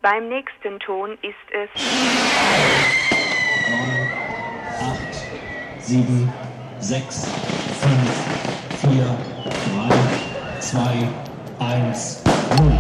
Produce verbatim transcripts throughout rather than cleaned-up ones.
Beim nächsten Ton ist es neun, acht, sieben, sechs, fünf, vier, drei, zwei, eins, null.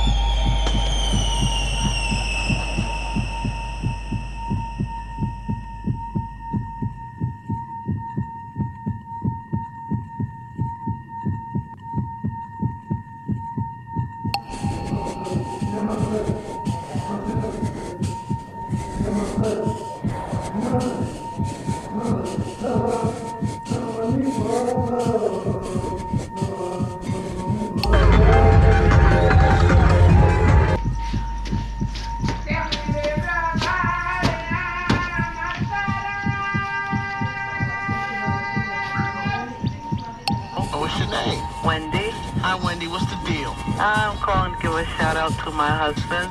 What's your name? Wendy. Hi, Wendy. What's the deal? I'm calling to give a shout out to my husband.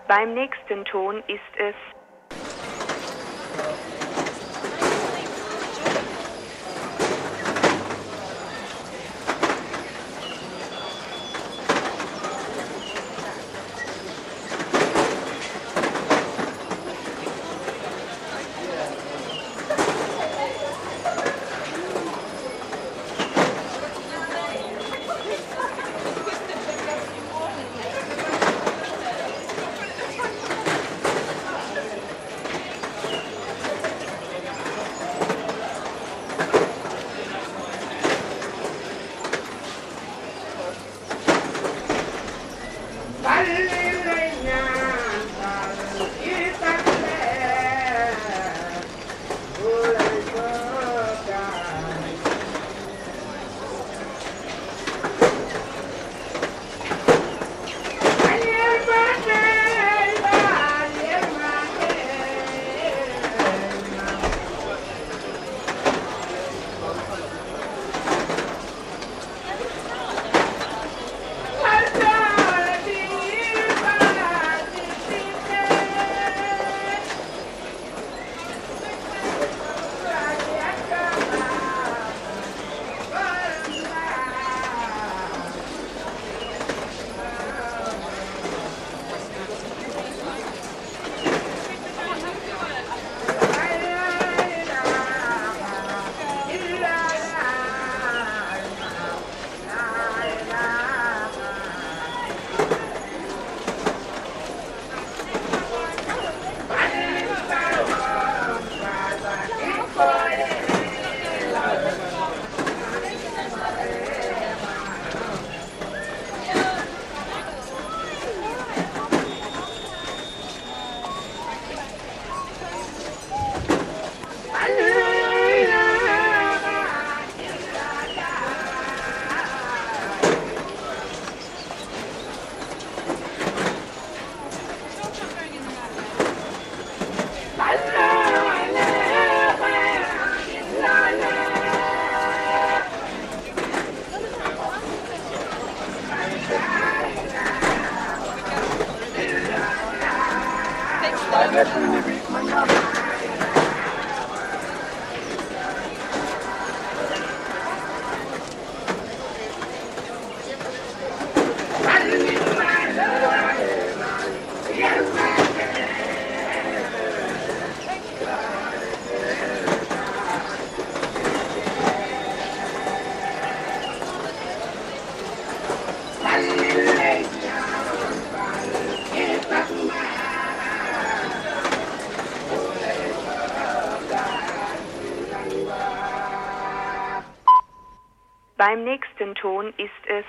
Beim nächsten Ton ist es Beim nächsten Ton ist es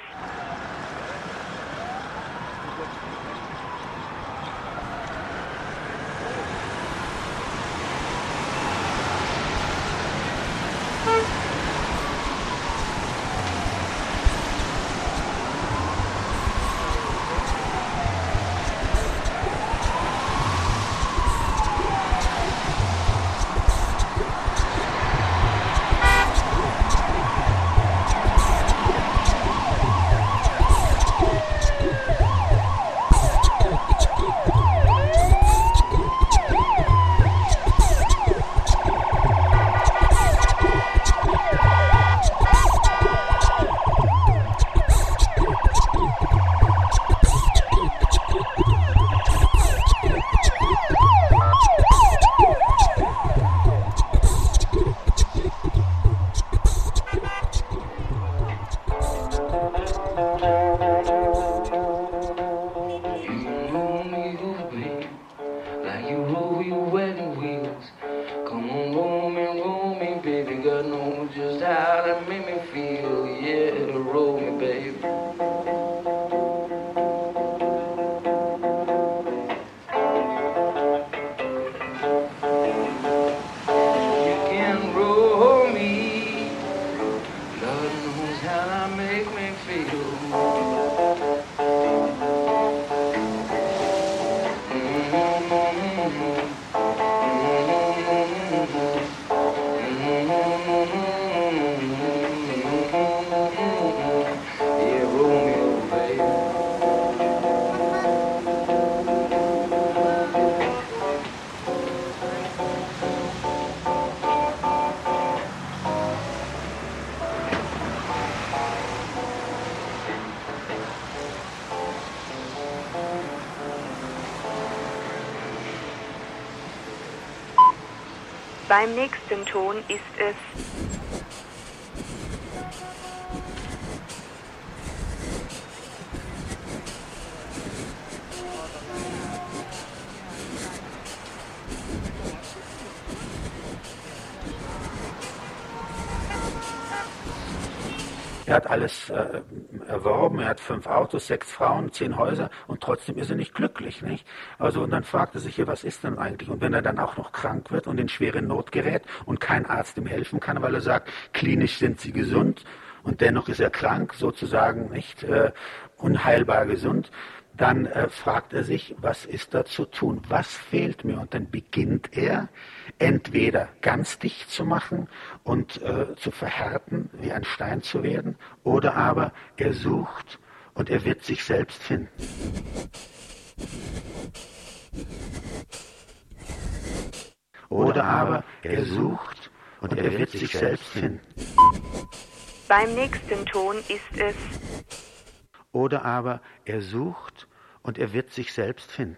Mm-hmm. Beim nächsten Ton ist es Er hat alles äh, erworben, er hat fünf Autos, sechs Frauen, zehn Häuser und trotzdem ist er nicht glücklich, nicht? Also und dann fragt er sich hier, was ist denn eigentlich? Und wenn er dann auch noch krank wird und in schwere Not gerät und kein Arzt ihm helfen kann, weil er sagt, klinisch sind sie gesund und dennoch ist er krank, sozusagen nicht äh, unheilbar gesund, dann äh, fragt er sich, was ist da zu tun? Was fehlt mir? Und dann beginnt er entweder ganz dicht zu machen und äh, zu verhärten, wie ein Stein zu werden, oder aber er sucht und er wird sich selbst finden. Oder aber er sucht und er wird sich selbst finden. beim nächsten Ton ist es Oder aber er sucht und er wird sich selbst finden.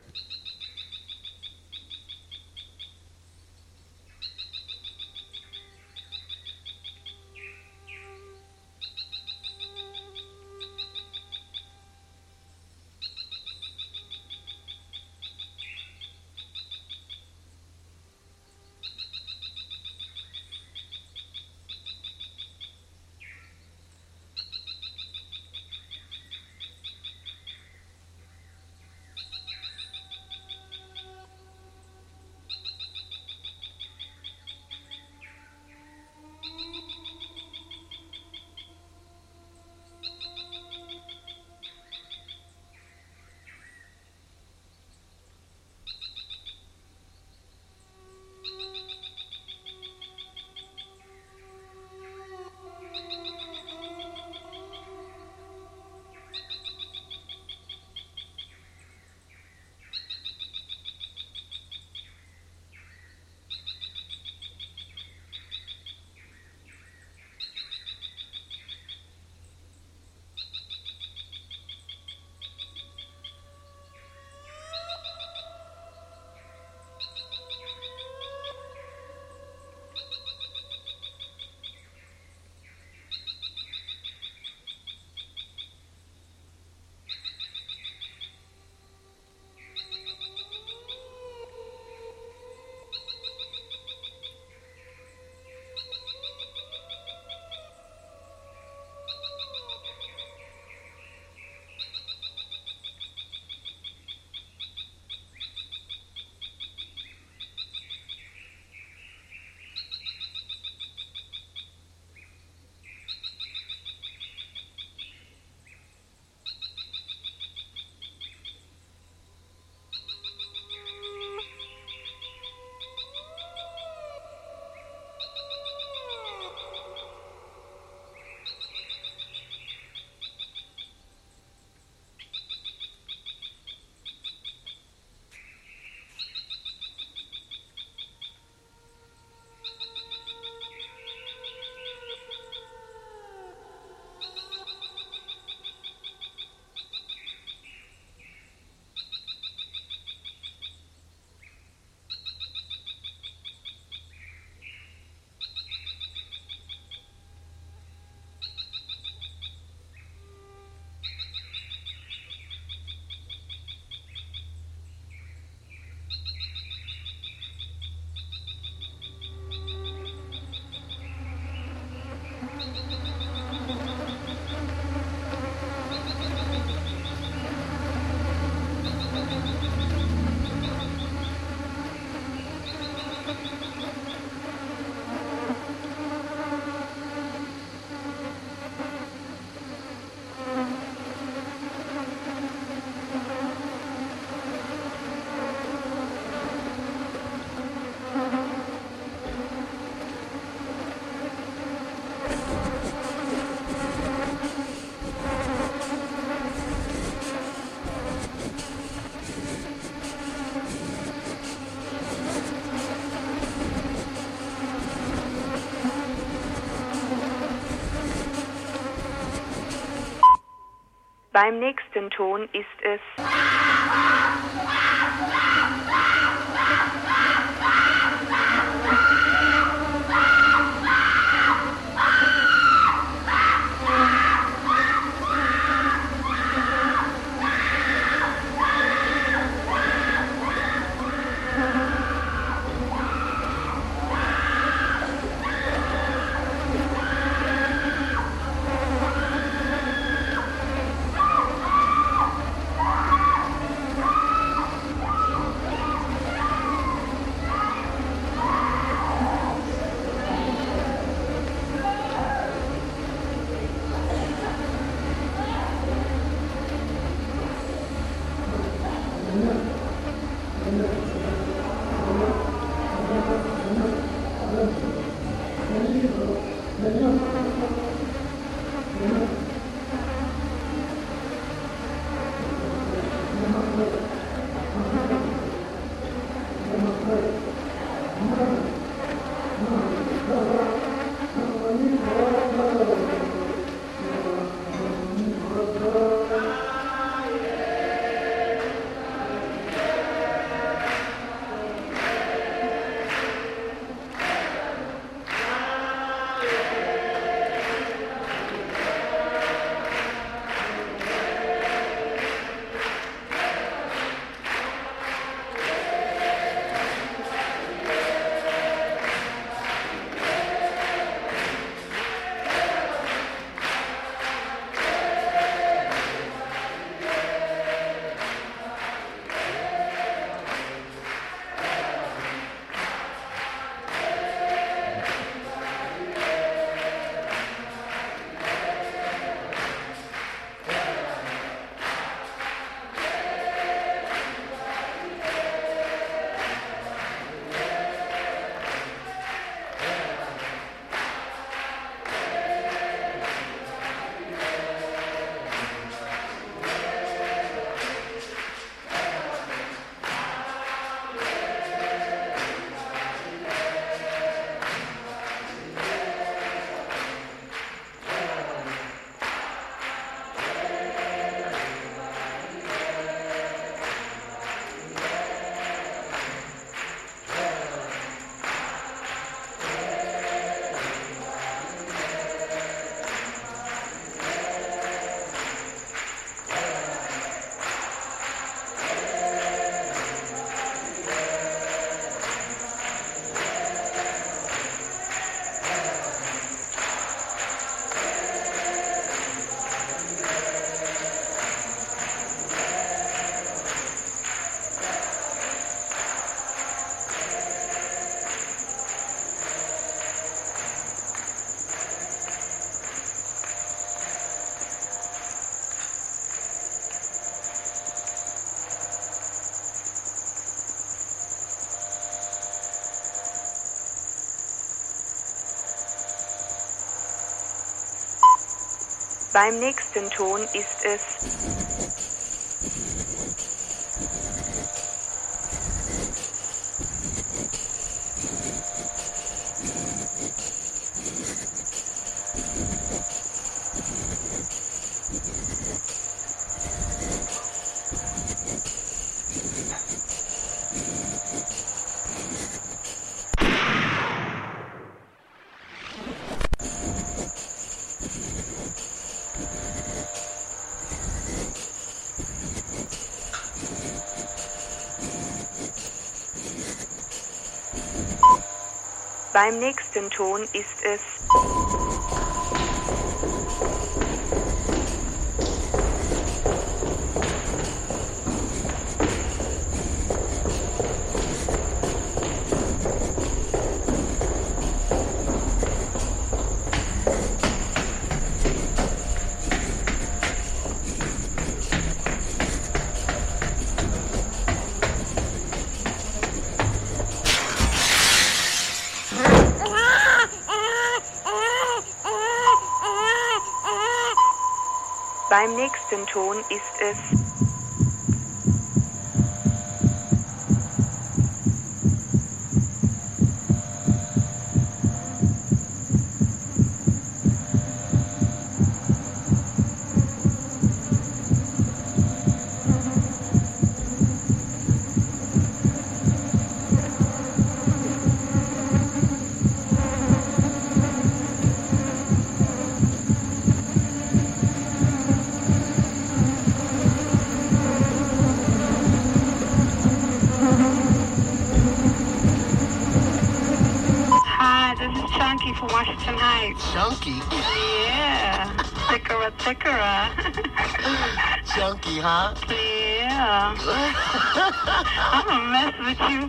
beim nächsten Ton ist es Beim nächsten Ton ist es Beim nächsten Ton ist es Beim nächsten Ton ist es Chunky from Washington Heights. Chunky? Yeah. Tickera, tickera. Chunky, huh? Yeah. I'm gonna mess with you.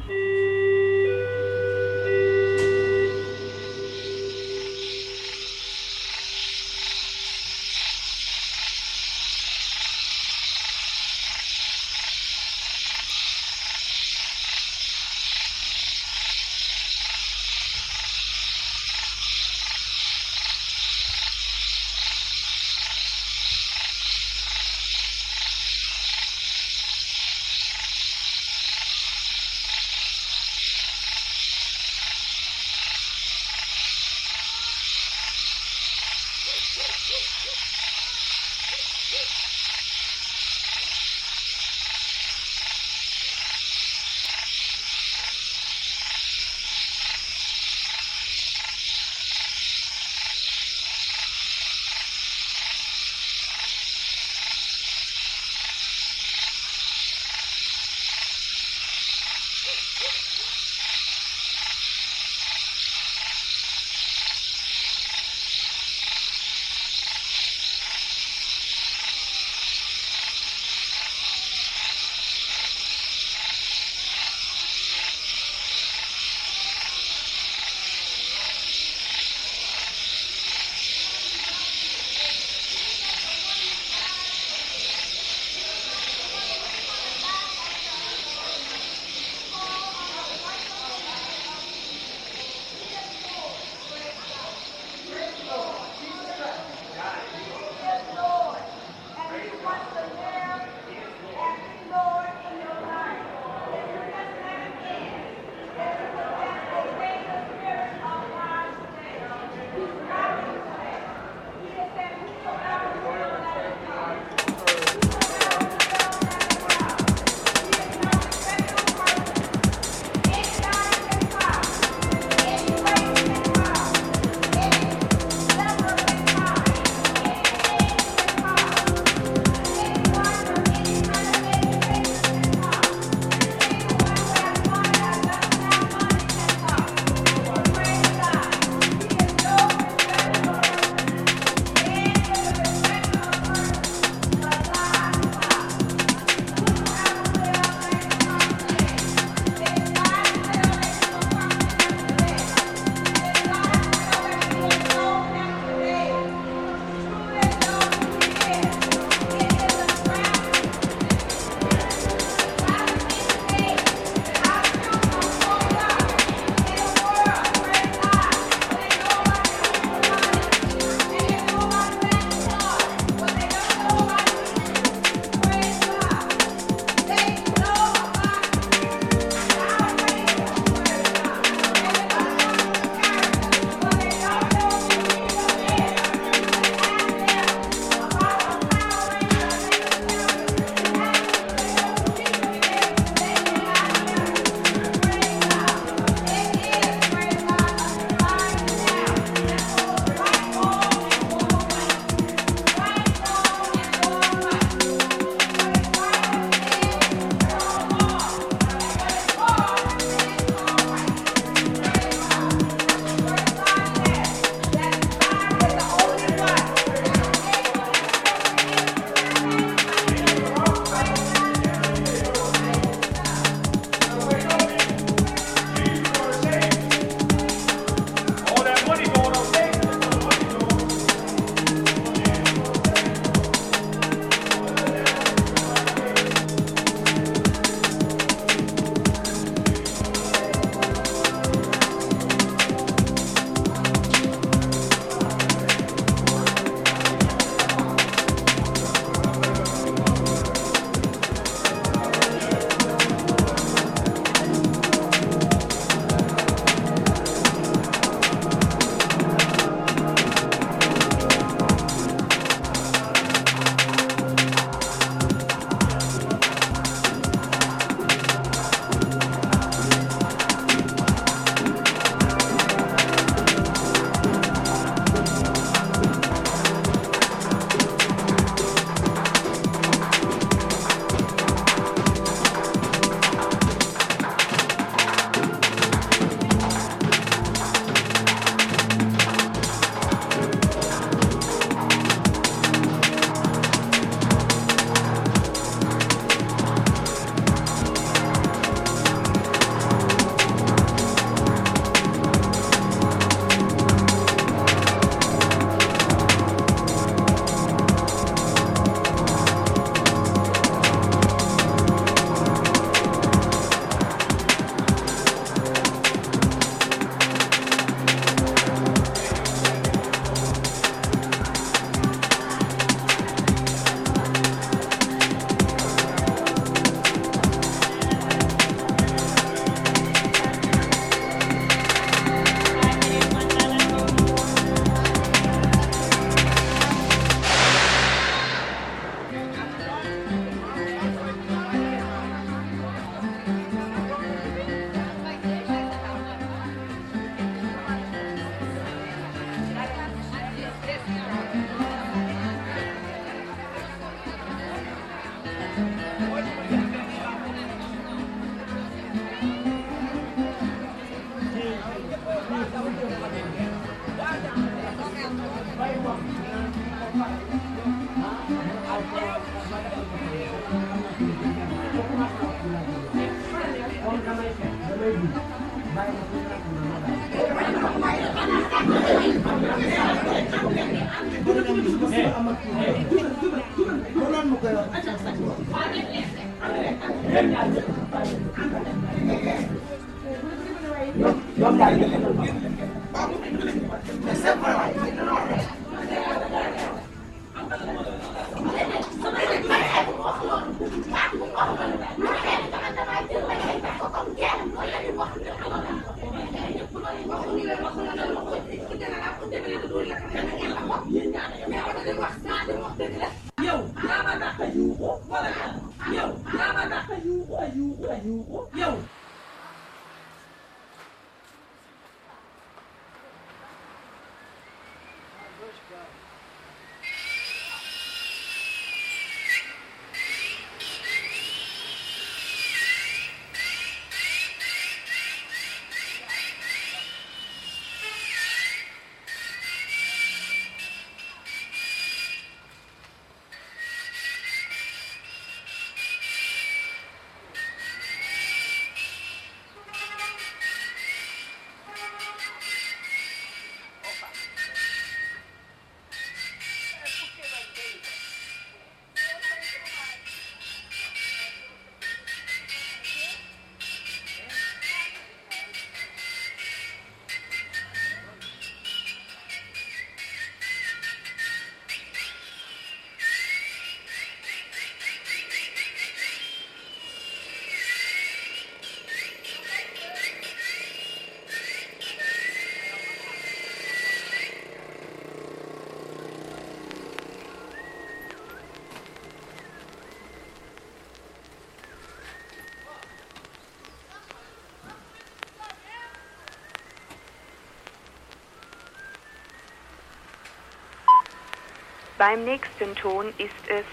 Beim nächsten Ton ist es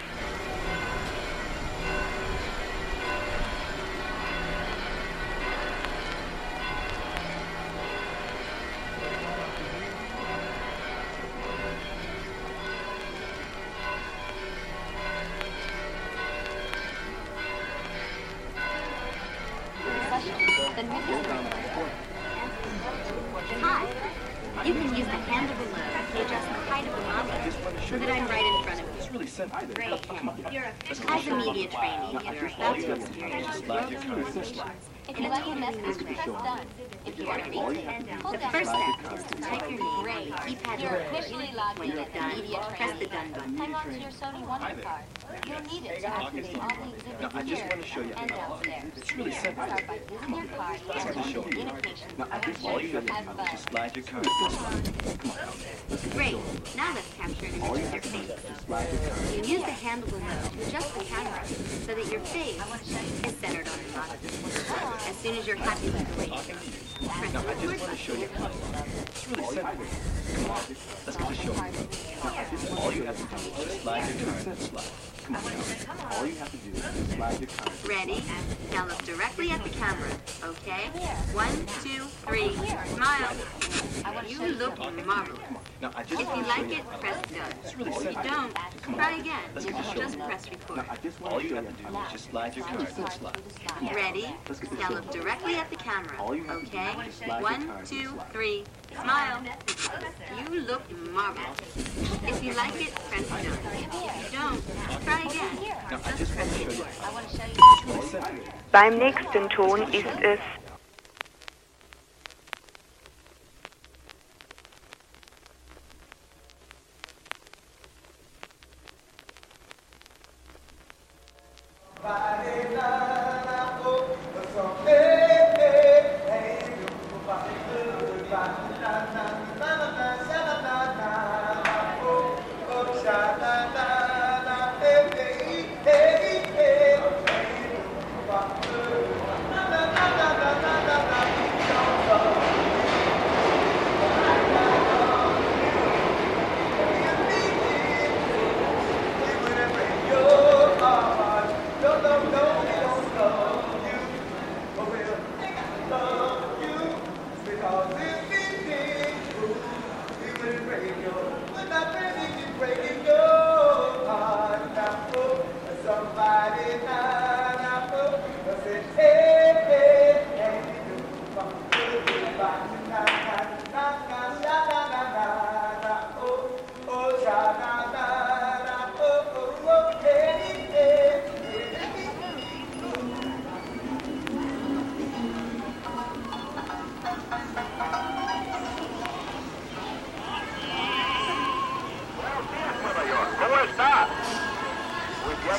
Hi. You can use the handle below to adjust the height of the monitor so that I'm right in front of you. It's really simple. Great. You're a, as a media trainee, you're about to experience world slides. If you like your message, press done. If you want to read the first step is to type your name. Great. Keypad. You're officially logged in at the media trainee. Press the done button. Hang on to your Sony Wonder card. You'll need it to activate all the exhibits here and downstairs. It's really simple. Start by using your card to enter communication. All you have to do is just slide your card. Great. Now let's capture an image of your face. You use the handle below to adjust the camera so that your face is centered on the monitor. As soon as you're happy with the way you think, press the record button. It's really simple. Come on, let's get the show. All you have to do is just slide your card. Slide. Come on now. All you have to do is just slide your card. Ready? Now look directly at the camera. Okay? One, two, three, smile. You look marvelous. Now, I just If you like it, press done. If you don't, try again. Just press record. All you have to do is just slide your card. Slide. Ready? Now look directly at the camera. Okay? One, two, three, smile. You look marvelous. If you like it, press done. If you don't, try again. Just press record. beim nächsten Ton ist es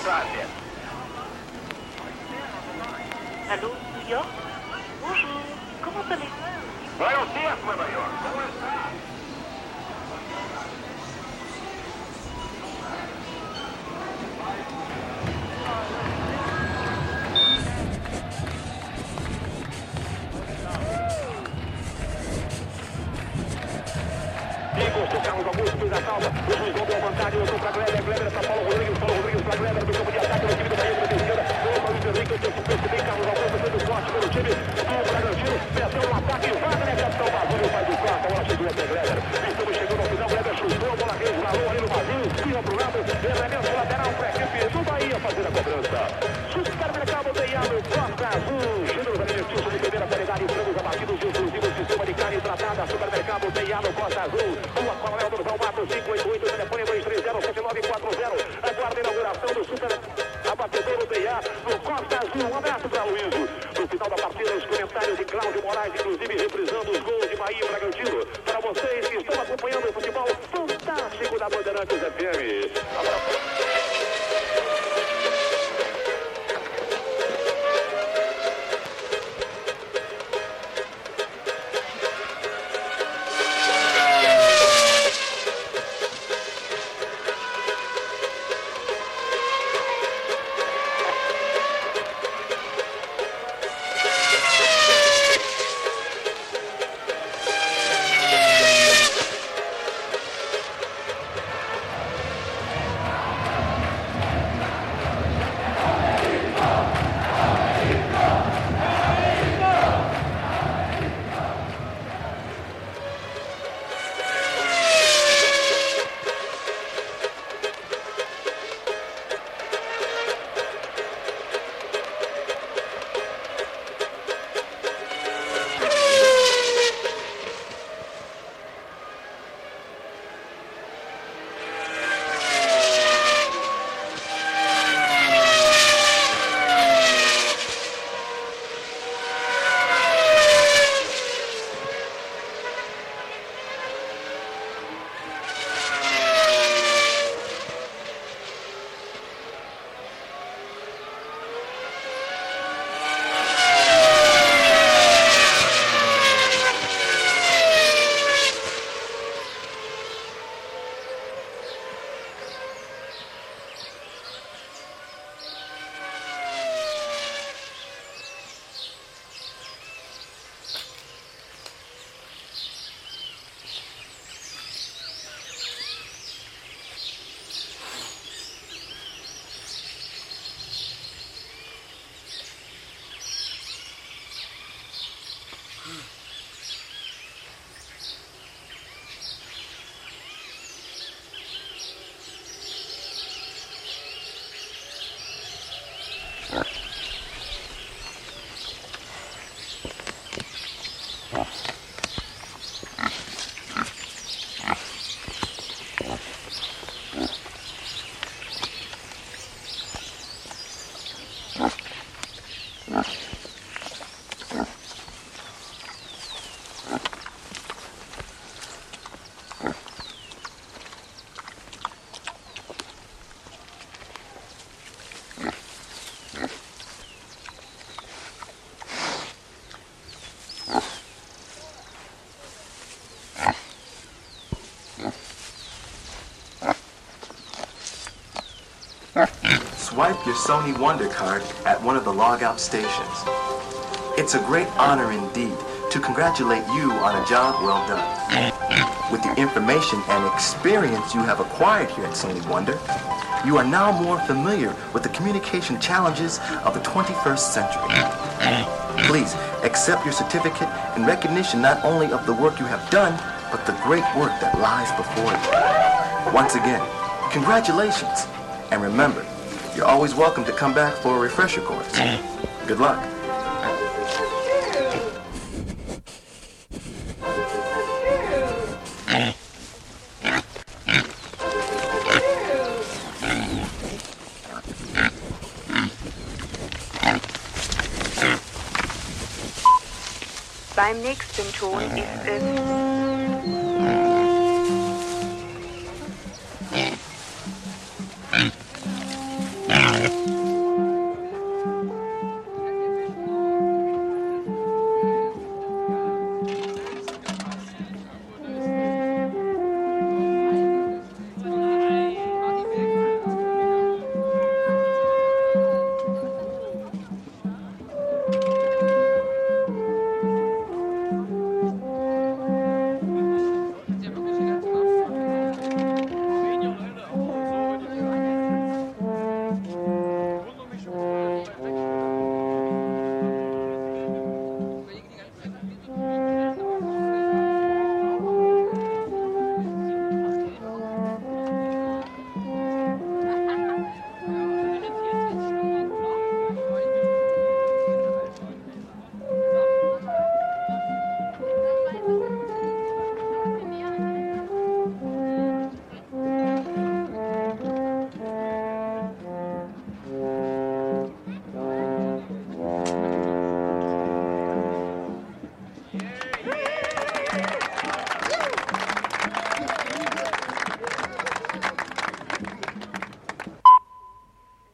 Prazer. Allô, New York? Bonjour, comment allez-vous? Buenos dias, Nova York. Como está? Encostou Carlos Augusto, fez a falta. O juiz não deu vantagem, voltou para Gleber. Gleber para Paulo Rodrigues. Paulo Rodrigues para Gleber do campo de ataque do time do Bahia, da esquerda. Foi para o Luiz Henrique, que se percebeu. Carlos Augusto fez o corte pelo time do Bragantino. Meteu no ataque e vai, né, capitão Basílio faz o quarto. A bola chegou até Gleber. Estamos chegando ao final. Gleber chutou, a bola resvalou ali no vazio. Tira para o lado. Elemento lateral para a equipe do Bahia fazer a cobrança. Supermercado Deiado, Costa Azul. Gêneros alimentícios de primeira qualidade, frangos abatidos e exclusivos sistema de carne tratada. Supermercado Deiado, Costa Azul. Rua Coronel Durval Matos, cinco oito oito, telefone dois três zero sete nove quatro zero. Aguarda a inauguração do Super Abatedouro D A no Costa Azul. Um abraço para Luísio. No final da partida, os comentários de Cláudio Moraes, inclusive reprisando os gols de Bahia e Bragantino. Para vocês que estão acompanhando o futebol fantástico da Bandeirantes F M. Abraço. Swipe your Sony Wonder card at one of the logout stations. It's a great honor indeed to congratulate you on a job well done. With the information and experience you have acquired here at Sony Wonder, you are now more familiar with the communication challenges of the twenty-first century. Please accept your certificate in recognition not only of the work you have done, but the great work that lies before you. Once again, congratulations, and remember, you're always welcome to come back for a refresher course. Good luck. Beim nächsten Ton ist es... Yeah.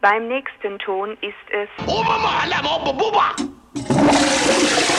Beim nächsten Ton ist es... Oba, Mahala, Boba, Boba.